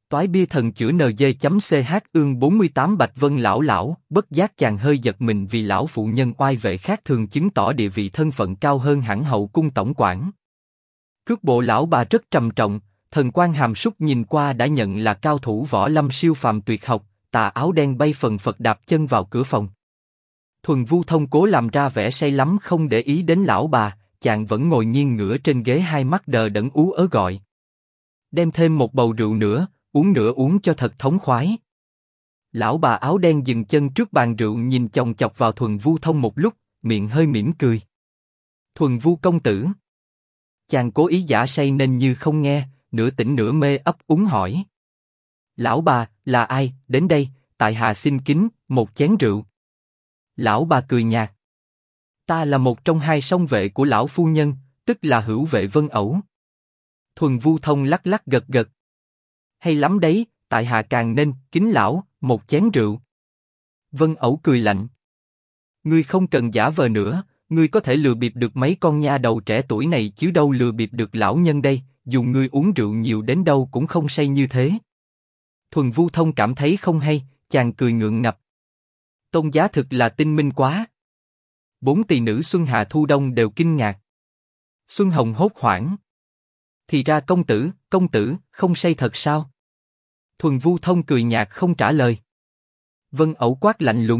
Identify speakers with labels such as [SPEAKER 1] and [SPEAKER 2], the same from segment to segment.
[SPEAKER 1] Toái bia thần chữa NG.ch ương 48 Bạch Vân lão, bất giác chàng hơi giật mình vì lão phụ nhân oai vệ khác thường chứng tỏ địa vị thân phận cao hơn hẳn hậu cung tổng quản. Cước bộ lão bà rất trầm trọng, thần quan hàm súc nhìn qua đã nhận là cao thủ võ lâm siêu phàm tuyệt học, tà áo đen bay phần phật đạp chân vào cửa phòng. Thuần Vu Thông cố làm ra vẻ say lắm không để ý đến lão bà, chàng vẫn ngồi nghiêng ngửa trên ghế hai mắt đờ đẫn ú ớ gọi. Đem thêm một bầu rượu nữa uống cho thật thống khoái. Lão bà áo đen dừng chân trước bàn rượu nhìn chòng chọc vào Thuần Vu Thông một lúc, miệng hơi mỉm cười. Thuần Vu công tử. Chàng cố ý giả say nên như không nghe, nửa tỉnh nửa mê ấp úng hỏi. Lão bà, là ai, đến đây, tại hạ xin kính, một chén rượu. Lão bà cười nhạt. Ta là một trong hai song vệ của lão phu nhân, tức là Hữu Vệ Vân Ẩu. Thuần Vu Thông lắc lắc gật gật. Hay lắm đấy, tại hạ càng nên kính lão một chén rượu. Vân Ẩu cười lạnh. Ngươi không cần giả vờ nữa, ngươi có thể lừa bịp được mấy con nha đầu trẻ tuổi này chứ đâu lừa bịp được lão nhân đây, dù ngươi uống rượu nhiều đến đâu cũng không say như thế. Thuần Vu Thông cảm thấy không hay, chàng cười ngượng ngập. Tôn giá thực là tinh minh quá. Bốn tỳ nữ Xuân Hạ Thu Đông đều kinh ngạc. Xuân Hồng hốt hoảng. Thì ra công tử, không say thật sao? Thuần Vu Thông cười nhạt không trả lời. Vân Ẩu quát lạnh lùng.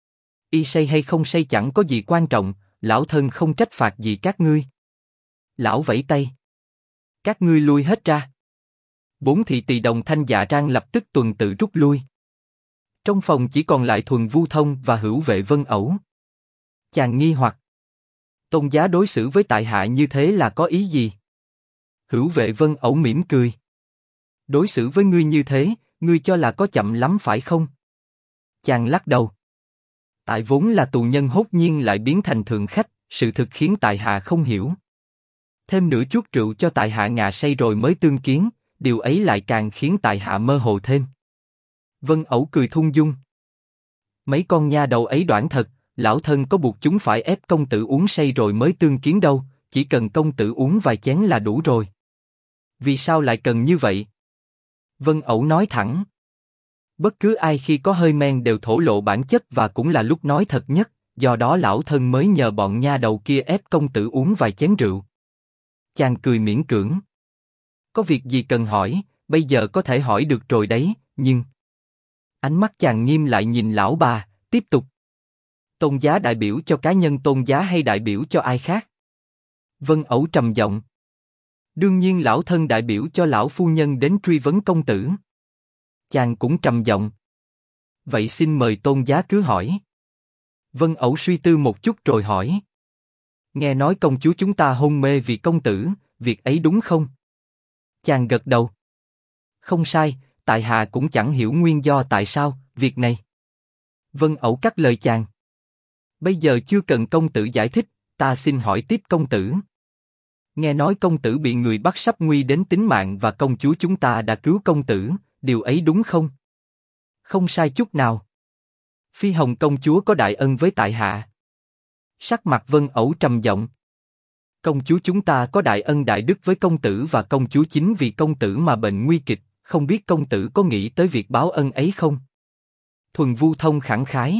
[SPEAKER 1] Y say hay không say chẳng có gì quan trọng, lão thân không trách phạt gì các ngươi. Lão vẫy tay. Các ngươi lui hết ra. Bốn thị tỳ đồng thanh dạ trang lập tức tuần tự rút lui. Trong phòng chỉ còn lại Thuần Vu Thông và Hữu Vệ Vân Ẩu. Chàng nghi hoặc. Tôn giá đối xử với tại hạ như thế là có ý gì? Hữu Vệ Vân Ẩu mỉm cười. Đối xử với ngươi như thế, ngươi cho là có chậm lắm phải không? Chàng lắc đầu. Tại vốn là tù nhân hốt nhiên lại biến thành thượng khách, sự thực khiến tại hạ không hiểu. Thêm nửa chút rượu cho tại hạ ngà say rồi mới tương kiến, điều ấy lại càng khiến tại hạ mơ hồ thêm. Vân Ẩu cười thung dung. Mấy con nha đầu ấy đoản thật, lão thân có buộc chúng phải ép công tử uống say rồi mới tương kiến đâu, chỉ cần công tử uống vài chén là đủ rồi. Vì sao lại cần như vậy? Vân Ẩu nói thẳng. Bất cứ ai khi có hơi men đều thổ lộ bản chất và cũng là lúc nói thật nhất, do đó lão thân mới nhờ bọn nha đầu kia ép công tử uống vài chén rượu. Chàng cười miễn cưỡng. Có việc gì cần hỏi, bây giờ có thể hỏi được rồi đấy, nhưng... Ánh mắt chàng nghiêm lại nhìn lão bà, tiếp tục. Tôn giá đại biểu cho cá nhân tôn giá hay đại biểu cho ai khác? Vân Ẩu trầm giọng. Đương nhiên lão thân đại biểu cho lão phu nhân đến truy vấn công tử. Chàng cũng trầm giọng. Vậy xin mời tôn giá cứ hỏi. Vân Ẩu suy tư một chút rồi hỏi. Nghe nói công chúa chúng ta hôn mê vì công tử, việc ấy đúng không? Chàng gật đầu. Không sai, tại hạ cũng chẳng hiểu nguyên do tại sao, việc này. Vân Ẩu cắt lời chàng. Bây giờ chưa cần công tử giải thích, ta xin hỏi tiếp công tử. Nghe nói công tử bị người bắt sắp nguy đến tính mạng và công chúa chúng ta đã cứu công tử, điều ấy đúng không? Không sai chút nào. Phi Hồng công chúa có đại ân với tại hạ. Sắc mặt Vân Ẩu trầm giọng. Công chúa chúng ta có đại ân đại đức với công tử và công chúa chính vì công tử mà bệnh nguy kịch, không biết công tử có nghĩ tới việc báo ân ấy không? Thuần Vu Thông khẳng khái.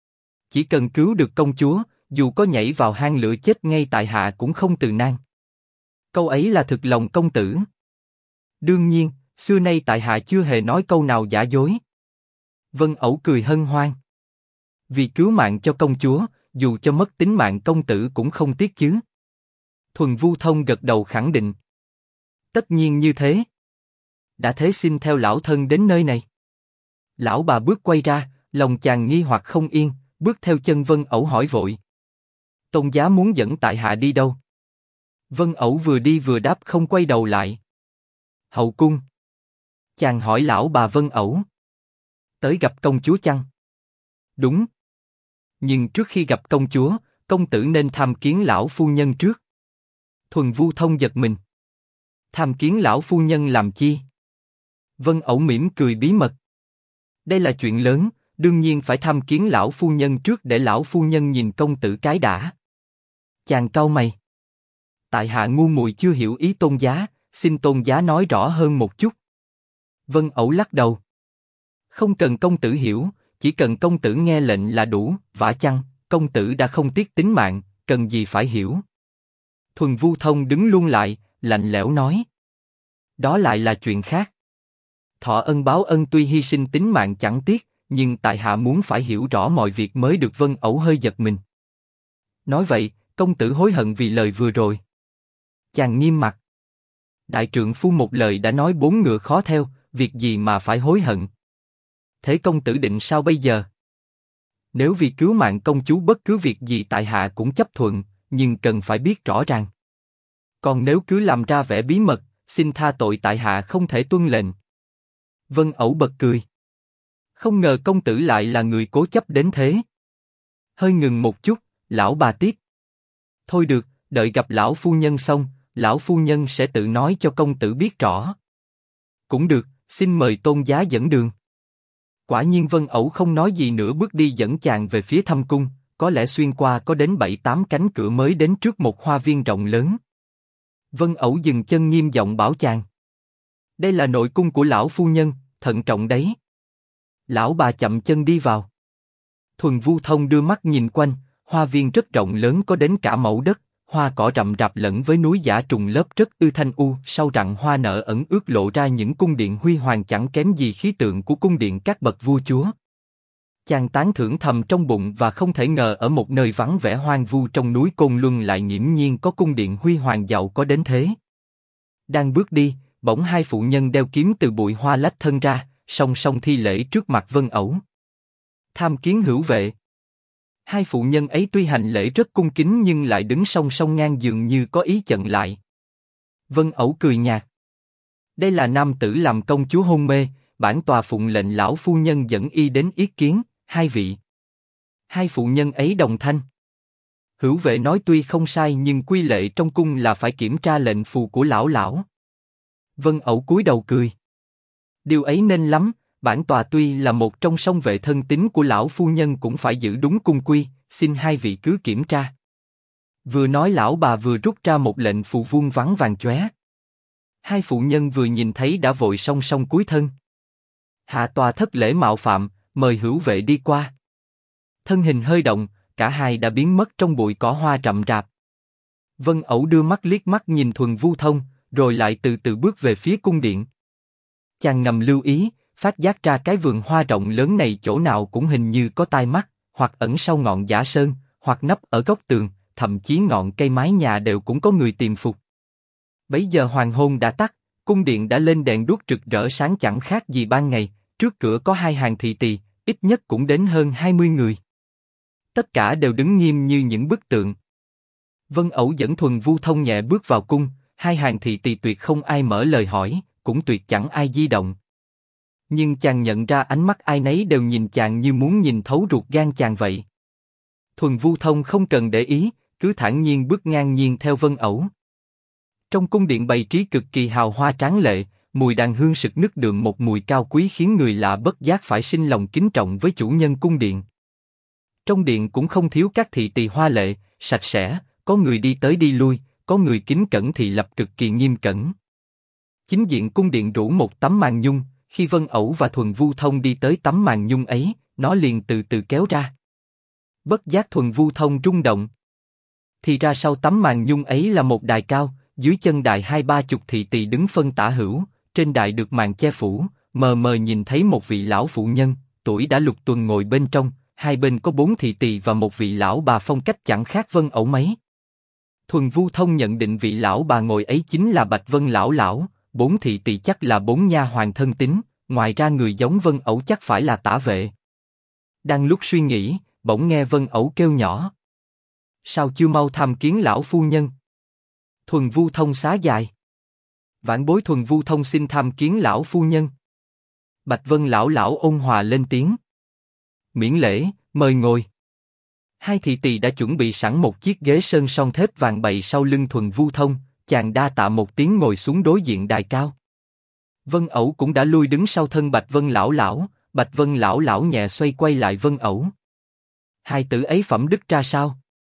[SPEAKER 1] Chỉ cần cứu được công chúa, dù có nhảy vào hang lửa chết ngay tại hạ cũng không từ nan. Câu ấy là thực lòng công tử. Đương nhiên, xưa nay tại hạ chưa hề nói câu nào giả dối. Vân Ẩu cười hân hoan. Vì cứu mạng cho công chúa, dù cho mất tính mạng công tử cũng không tiếc chứ. Thuần Vu Thông gật đầu khẳng định. Tất nhiên như thế. Đã thế xin theo lão thân đến nơi này. Lão bà bước quay ra, lòng chàng nghi hoặc không yên, bước theo chân Vân Ẩu hỏi vội. Tôn giá muốn dẫn tại hạ đi đâu? Vân Ẩu vừa đi vừa đáp không quay đầu lại. Hậu cung. Chàng hỏi lão bà Vân Ẩu. Tới gặp công chúa chăng? Đúng. Nhưng trước khi gặp công chúa, công tử nên tham kiến lão phu nhân trước. Thuần Vu Thông giật mình. Tham kiến lão phu nhân làm chi? Vân Ẩu mỉm cười bí mật. Đây là chuyện lớn, đương nhiên phải tham kiến lão phu nhân trước để lão phu nhân nhìn công tử cái đã. Chàng cau mày. Tại hạ ngu muội chưa hiểu ý tôn giá, xin tôn giá nói rõ hơn một chút. Vân Ẩu lắc đầu. Không cần công tử hiểu, chỉ cần công tử nghe lệnh là đủ, vả chăng, công tử đã không tiếc tính mạng, cần gì phải hiểu. Thuần Vu Thông đứng luôn lại, lạnh lẽo nói. Đó lại là chuyện khác. Thọ ân báo ân tuy hy sinh tính mạng chẳng tiếc, nhưng tại hạ muốn phải hiểu rõ mọi việc mới được. Vân Ẩu hơi giật mình. Nói vậy, công tử hối hận vì lời vừa rồi. Chàng nghiêm mặt. Đại trượng phu một lời đã nói bốn ngựa khó theo, việc gì mà phải hối hận. Thế công tử định sao bây giờ? Nếu vì cứu mạng công chúa bất cứ việc gì tại hạ cũng chấp thuận, nhưng cần phải biết rõ ràng. Còn nếu cứ làm ra vẻ bí mật, xin tha tội tại hạ không thể tuân lệnh. Vân Ẩu bật cười. Không ngờ công tử lại là người cố chấp đến thế. Hơi ngừng một chút, lão bà tiếp. Thôi được, đợi gặp lão phu nhân xong, lão phu nhân sẽ tự nói cho công tử biết rõ. Cũng được, xin mời tôn giá dẫn đường. Quả nhiên Vân Ẩu không nói gì nữa bước đi dẫn chàng về phía thâm cung, có lẽ xuyên qua có đến 7-8 cánh cửa mới đến trước một hoa viên rộng lớn. Vân Ẩu dừng chân nghiêm giọng bảo chàng. Đây là nội cung của lão phu nhân, thận trọng đấy. Lão bà chậm chân đi vào. Thuần Vu Thông đưa mắt nhìn quanh, hoa viên rất rộng lớn có đến cả mẫu đất, hoa cỏ rậm rạp lẫn với núi giả trùng lớp rất ư thanh u, sau rặng hoa nở ẩn ước lộ ra những cung điện huy hoàng chẳng kém gì khí tượng của cung điện các bậc vua chúa. Chàng tán thưởng thầm trong bụng và không thể ngờ ở một nơi vắng vẻ hoang vu trong núi Côn Luân lại nghiễm nhiên có cung điện huy hoàng giàu có đến thế. Đang bước đi, bỗng hai phụ nhân đeo kiếm từ bụi hoa lách thân ra, song song thi lễ trước mặt Vân Ẩu. Tham kiến hữu vệ. Hai phụ nhân ấy tuy hành lễ rất cung kính nhưng lại đứng song song ngang dường như có ý chặn lại. Vân Ẩu cười nhạt. Đây là nam tử làm công chúa hôn mê, bản tòa phụng lệnh lão phu nhân dẫn y đến yết kiến, hai vị. Hai phụ nhân ấy đồng thanh. Hữu vệ nói tuy không sai nhưng quy lệ trong cung là phải kiểm tra lệnh phù của lão. Vân Ẩu cúi đầu cười. Điều ấy nên lắm, bản tòa tuy là một trong song vệ thân tín của lão phu nhân cũng phải giữ đúng cung quy, xin hai vị cứ kiểm tra. Vừa nói lão bà vừa rút ra một lệnh phù vuông vắn vàng chóe. Hai phụ nhân vừa nhìn thấy đã vội song song cúi thân. Hạ tòa thất lễ mạo phạm, mời hữu vệ đi qua. Thân hình hơi động, cả hai đã biến mất trong bụi cỏ hoa rậm rạp. Vân Ẩu đưa mắt liếc mắt nhìn Thuần Vu Thông, rồi lại từ từ bước về phía cung điện. Chàng ngầm lưu ý, phát giác ra cái vườn hoa rộng lớn này chỗ nào cũng hình như có tai mắt, hoặc ẩn sau ngọn giả sơn, hoặc nấp ở góc tường, thậm chí ngọn cây mái nhà đều cũng có người tiềm phục. Bấy giờ hoàng hôn đã tắt, cung điện đã lên đèn đuốc rực rỡ sáng chẳng khác gì ban ngày, trước cửa có hai hàng thị tỳ, ít nhất cũng đến hơn 20 người. Tất cả đều đứng nghiêm như những bức tượng. Vân Ẩu dẫn Thuần Vu Thông nhẹ bước vào cung, hai hàng thị tỳ tuyệt không ai mở lời hỏi, cũng tuyệt chẳng ai di động. Nhưng chàng nhận ra ánh mắt ai nấy đều nhìn chàng như muốn nhìn thấu ruột gan chàng vậy. Thuần Vu Thông không cần để ý, cứ thản nhiên bước ngang nhiên theo Vân Ẩu. Trong cung điện bày trí cực kỳ hào hoa tráng lệ, mùi đàn hương sực nức đượm một mùi cao quý khiến người lạ bất giác phải sinh lòng kính trọng với chủ nhân cung điện. Trong điện cũng không thiếu các thị tỳ hoa lệ, sạch sẽ, có người đi tới đi lui, có người kính cẩn thì lập cực kỳ nghiêm cẩn. Chính diện cung điện rủ một tấm màn nhung, khi Vân Ẩu và Thuần Vu Thông đi tới tấm màn nhung ấy, nó liền từ từ kéo ra. Bất giác Thuần Vu Thông rung động. Thì ra sau tấm màn nhung ấy là một đài cao, dưới chân đài 20-30 thị tỳ đứng phân tả hữu, trên đài được màn che phủ, mờ mờ nhìn thấy một vị lão phụ nhân, tuổi đã lục tuần ngồi bên trong, hai bên có 4 thị tỳ và một vị lão bà phong cách chẳng khác Vân Ẩu mấy. Thuần Vu Thông nhận định vị lão bà ngồi ấy chính là Bạch Vân lão, 4 thị tỳ chắc là 4 nha hoàn thân tín, ngoài ra người giống Vân Ẩu chắc phải là tả vệ. Đang lúc suy nghĩ, bỗng nghe Vân Ẩu kêu nhỏ. Sao chưa mau tham kiến lão phu nhân? Thuần Vu Thông xá dài. Vãn bối Thuần Vu Thông xin tham kiến lão phu nhân. Bạch Vân lão ôn hòa lên tiếng. Miễn lễ, mời ngồi. Hai thị tỳ đã chuẩn bị sẵn một chiếc ghế sơn son thép vàng bày sau lưng Thuần Vu Thông, chàng đa tạ một tiếng ngồi xuống đối diện đài cao. Vân Ẩu cũng đã lui đứng sau thân Bạch Vân lão, Bạch Vân lão nhẹ xoay quay lại Vân Ẩu. Hai tử ấy phẩm đức ra sao?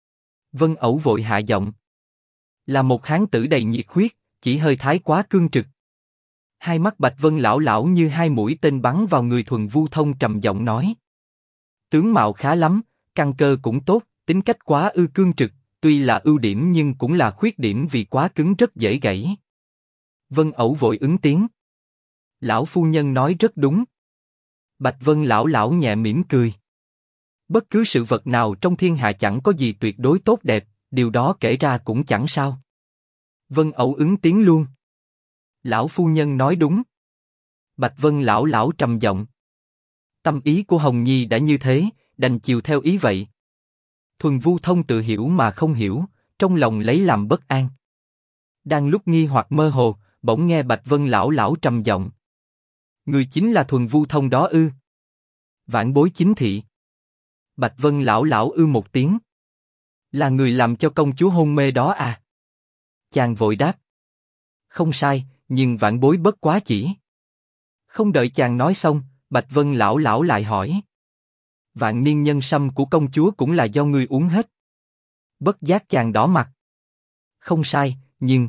[SPEAKER 1] Vân Ẩu vội hạ giọng. Là một hán tử đầy nhiệt huyết, chỉ hơi thái quá cương trực. Hai mắt Bạch Vân lão lão như hai mũi tên bắn vào người Thuần Vu Thông, trầm giọng nói. Tướng mạo khá lắm, căn cơ cũng tốt, tính cách quá cương trực, tuy là ưu điểm nhưng cũng là khuyết điểm vì quá cứng rất dễ gãy. Vân Ẩu vội ứng tiếng. Lão phu nhân nói rất đúng. Bạch Vân lão lão nhẹ mỉm cười. Bất cứ sự vật nào trong thiên hạ chẳng có gì tuyệt đối tốt đẹp, điều đó kể ra cũng chẳng sao. Vân Ẩu ứng tiếng luôn. Lão phu nhân nói đúng. Bạch Vân lão lão trầm giọng. Tâm ý của Hồng Nhi đã như thế, đành chiều theo ý vậy. Thuần Vu Thông tự hiểu mà không hiểu, trong lòng lấy làm bất an. Đang lúc nghi hoặc mơ hồ, bỗng nghe Bạch Vân lão lão trầm giọng. Người chính là Thuần Vu Thông đó ư? Vãn bối chính thị. Bạch Vân lão lão một tiếng. Là người làm cho công chúa hôn mê đó à? Chàng vội đáp. Không sai, nhưng vãn bối bất quá chỉ. Không đợi chàng nói xong, Bạch Vân lão lão lại hỏi. Vạn niên nhân sâm của công chúa cũng là do ngươi uống hết. Bất giác chàng đỏ mặt. Không sai, nhưng...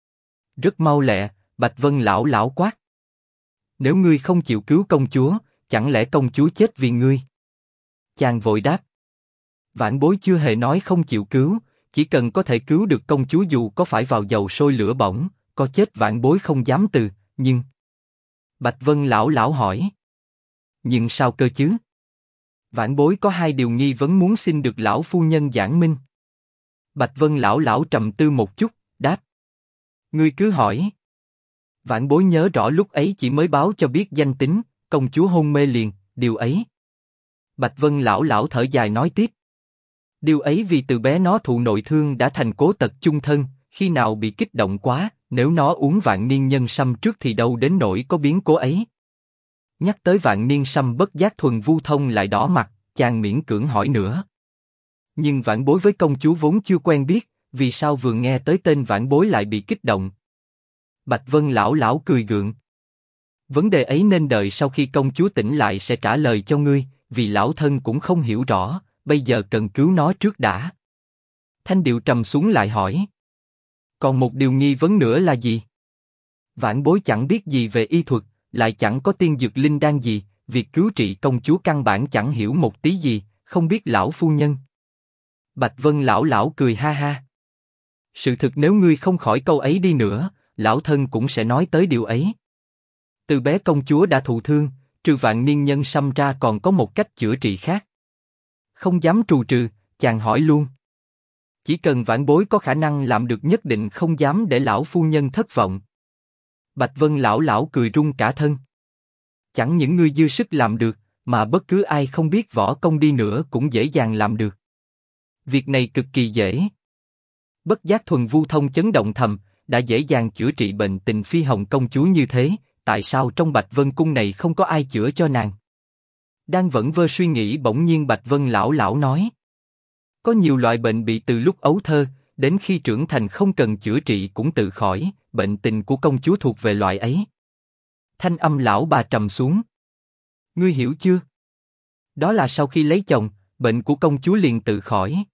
[SPEAKER 1] Rất mau lẹ, Bạch Vân lão lão quát. Nếu ngươi không chịu cứu công chúa, chẳng lẽ công chúa chết vì ngươi? Chàng vội đáp. Vãn bối chưa hề nói không chịu cứu, chỉ cần có thể cứu được công chúa dù có phải vào dầu sôi lửa bỏng, có chết vãn bối không dám từ, nhưng... Bạch Vân lão lão hỏi. Nhưng sao cơ chứ? Vãn bối có hai điều nghi vấn muốn xin được lão phu nhân giảng minh. Bạch Vân lão lão trầm tư một chút, đáp. Ngươi cứ hỏi. Vãn bối nhớ rõ lúc ấy chỉ mới báo cho biết danh tính, công chúa hôn mê liền, điều ấy. Bạch Vân lão lão thở dài nói tiếp. Điều ấy vì từ bé nó thụ nội thương đã thành cố tật chung thân, khi nào bị kích động quá, nếu nó uống vạn niên nhân sâm trước thì đâu đến nỗi có biến cố ấy. Nhắc tới vạn niên sâm, bất giác Thuần Vu Thông lại đỏ mặt, chàng miễn cưỡng hỏi nữa. Nhưng vãn bối với công chúa vốn chưa quen biết, vì sao vừa nghe tới tên vãn bối lại bị kích động? Bạch Vân lão lão cười gượng. Vấn đề ấy nên đợi sau khi công chúa tỉnh lại sẽ trả lời cho ngươi, vì lão thân cũng không hiểu rõ, bây giờ cần cứu nó trước đã. Thanh điệu trầm xuống lại hỏi. Còn một điều nghi vấn nữa là gì? Vãn bối chẳng biết gì về y thuật, lại chẳng có tiên dược linh đan gì, việc cứu trị công chúa căn bản chẳng hiểu một tí gì, không biết lão phu nhân. Bạch Vân lão lão cười ha ha. Sự thực nếu ngươi không khỏi câu ấy đi nữa, lão thân cũng sẽ nói tới điều ấy. Từ bé công chúa đã thụ thương, trừ vạn niên nhân sâm ra còn có một cách chữa trị khác. Không dám trù trừ, chàng hỏi luôn. Chỉ cần vãn bối có khả năng làm được nhất định không dám để lão phu nhân thất vọng. Bạch Vân lão lão cười run cả thân. Chẳng những ngươi dư sức làm được, mà bất cứ ai không biết võ công đi nữa cũng dễ dàng làm được. Việc này cực kỳ dễ. Bất giác Thuần Vu Thông chấn động thầm, đã dễ dàng chữa trị bệnh tình phi hồng công chúa như thế, tại sao trong Bạch Vân cung này không có ai chữa cho nàng? Đang vẩn vơ suy nghĩ bỗng nhiên Bạch Vân lão lão nói. Có nhiều loại bệnh bị từ lúc ấu thơ, đến khi trưởng thành không cần chữa trị cũng tự khỏi, bệnh tình của công chúa thuộc về loại ấy. Thanh âm lão bà trầm xuống. Ngươi hiểu chưa? Đó là sau khi lấy chồng, bệnh của công chúa liền tự khỏi.